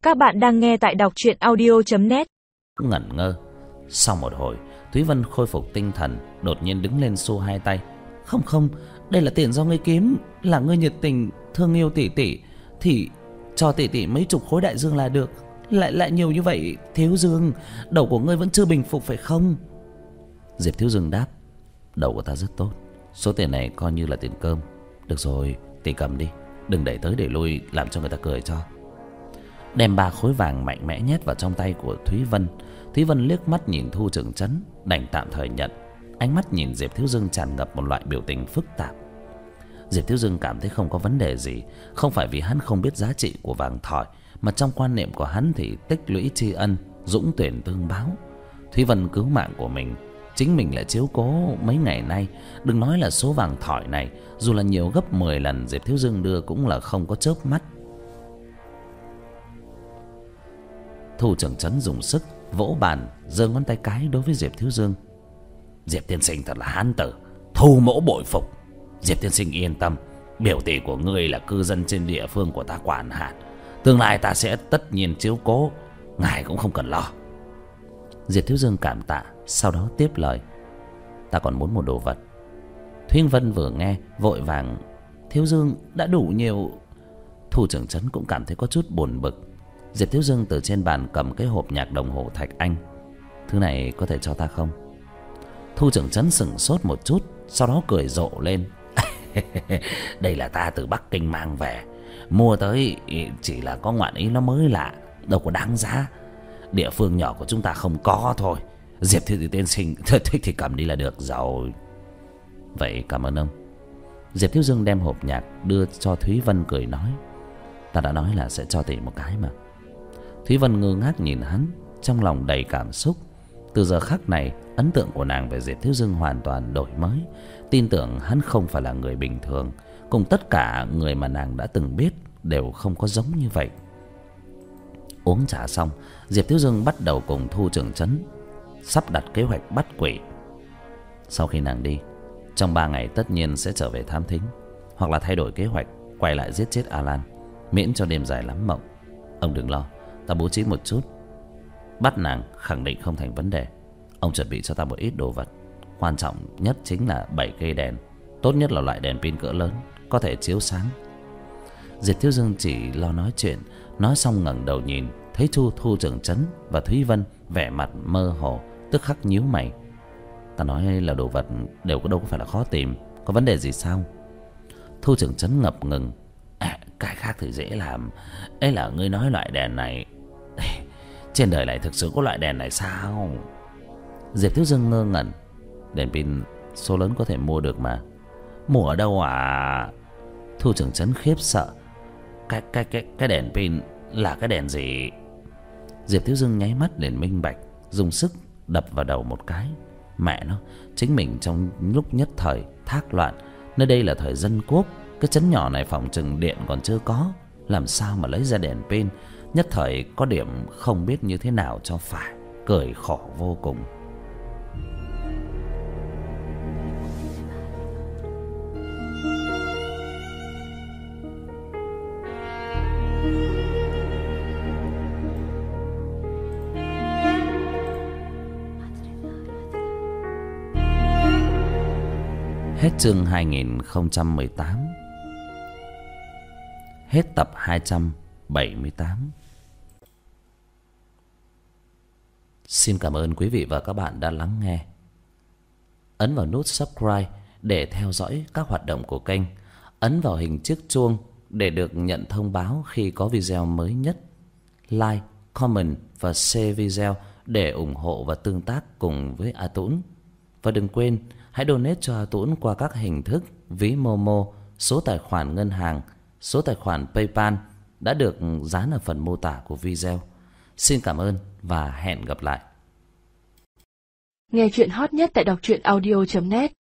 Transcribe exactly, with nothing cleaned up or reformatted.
Các bạn đang nghe tại đọc truyện audio chấm net. Ngẩn ngơ. Sau một hồi, Thúy Vân khôi phục tinh thần, đột nhiên đứng lên xua hai tay. Không không, đây là tiền do ngươi kiếm, là ngươi nhiệt tình thương yêu tỷ tỷ thì cho tỷ tỷ mấy chục khối đại dương là được. Lại lại nhiều như vậy, Thiếu Dương, đầu của ngươi vẫn chưa bình phục phải không? Diệp Thiếu Dương đáp, đầu của ta rất tốt, số tiền này coi như là tiền cơm. Được rồi, tỷ cầm đi, đừng đẩy tới để lui làm cho người ta cười cho. Đem ba khối vàng mạnh mẽ nhét vào trong tay của Thúy Vân. Thúy Vân liếc mắt nhìn Thu Trường Chấn, đành tạm thời nhận. Ánh mắt nhìn Diệp Thiếu Dương tràn ngập một loại biểu tình phức tạp. Diệp Thiếu Dương cảm thấy không có vấn đề gì, không phải vì hắn không biết giá trị của vàng thỏi, mà trong quan niệm của hắn thì tích lũy tri ân, dũng tuyển tương báo. Thúy Vân cứu mạng của mình, chính mình lại chiếu cố mấy ngày nay. Đừng nói là số vàng thỏi này, dù là nhiều gấp mười lần Diệp Thiếu Dương đưa cũng là không có chớp mắt. Thu Trường Chấn dùng sức vỗ bàn, giơ ngón tay cái đối với Diệp Thiếu Dương. Diệp tiên sinh thật là hán tử, Thu mỗ bội phục. Diệp tiên sinh yên tâm, biểu tỷ của ngươi là cư dân trên địa phương của ta quản hạt, tương lai ta sẽ tất nhiên chiếu cố, ngài cũng không cần lo. Diệp Thiếu Dương cảm tạ, sau đó tiếp lời, ta còn muốn một đồ vật. Thúy Vân vừa nghe vội vàng, Thiếu Dương đã đủ nhiều. Thu Trường Chấn cũng cảm thấy có chút buồn bực. Diệp Thiếu Dương từ trên bàn cầm cái hộp nhạc đồng hồ thạch anh. Thứ này có thể cho ta không? Thu Trường Chấn sững sốt một chút, sau đó cười rộ lên. Đây là ta từ Bắc Kinh mang về, mua tới chỉ là có ngoạn ý nó mới lạ, đâu có đáng giá. Địa phương nhỏ của chúng ta không có thôi. Diệp Thiếu tiên sinh thích thì cầm đi là được rồi. Vậy cảm ơn ông. Diệp Thiếu Dương đem hộp nhạc đưa cho Thúy Vân, cười nói, ta đã nói là sẽ cho tỷ một cái mà. Thúy Vân ngơ ngác nhìn hắn, trong lòng đầy cảm xúc. Từ giờ khắc này, ấn tượng của nàng về Diệp Thiếu Dương hoàn toàn đổi mới. Tin tưởng hắn không phải là người bình thường, cùng tất cả người mà nàng đã từng biết đều không có giống như vậy. Uống trà xong, Diệp Thiếu Dương bắt đầu cùng Thu Trường Chấn sắp đặt kế hoạch bắt quỷ. Sau khi nàng đi, trong ba ngày tất nhiên sẽ trở về thám thính, hoặc là thay đổi kế hoạch quay lại giết chết Alan, miễn cho đêm dài lắm mộng. Ông đừng lo, ta bố trí một chút. Bắt nàng khẳng định không thành vấn đề. Ông chuẩn bị cho ta một ít đồ vật, quan trọng nhất chính là bảy cây đèn, tốt nhất là loại đèn pin cỡ lớn, có thể chiếu sáng. Diệp Thiếu Dương chỉ lo nói chuyện, nói xong ngẩng đầu nhìn, thấy Chu Thu Trường Chấn và Thúy Vân vẻ mặt mơ hồ, tức khắc nhíu mày. Ta nói là đồ vật đều có đâu có phải là khó tìm, có vấn đề gì sao? Thu Trường Chấn ngập ngừng. À, cái khác thì dễ làm, ấy là ngươi nói loại đèn này, trên đời này thực sự có loại đèn này sao? Diệp Thiếu Dương ngơ ngẩn. Đèn pin số lớn có thể mua được mà. Mua ở đâu à? Thu Trường Chấn khiếp sợ. Cái cái cái cái đèn pin là cái đèn gì? Diệp Thiếu Dương nháy mắt liền minh bạch, dùng sức đập vào đầu một cái. Mẹ nó, chính mình trong lúc nhất thời thác loạn. Nơi đây là thời dân quốc, cái trấn nhỏ này phòng chừng điện còn chưa có, làm sao mà lấy ra đèn pin? Nhất thời có điểm không biết như thế nào cho phải, cười khổ vô cùng. Hết chương hai nghìn không trăm mười tám. Hết tập hai trăm bảy mươi tám. Xin cảm ơn quý vị và các bạn đã lắng nghe. Ấn vào nút subscribe để theo dõi các hoạt động của kênh. Ấn vào hình chiếc chuông để được nhận thông báo khi có video mới nhất. Like, comment và share video để ủng hộ và tương tác cùng với A Tũng. Và đừng quên hãy donate cho A Tũng qua các hình thức ví Momo, số tài khoản ngân hàng, số tài khoản PayPal đã được dán ở phần mô tả của video. Xin cảm ơn và hẹn gặp lại. Nghe chuyện hot nhất tại đọc truyện audio chấm net.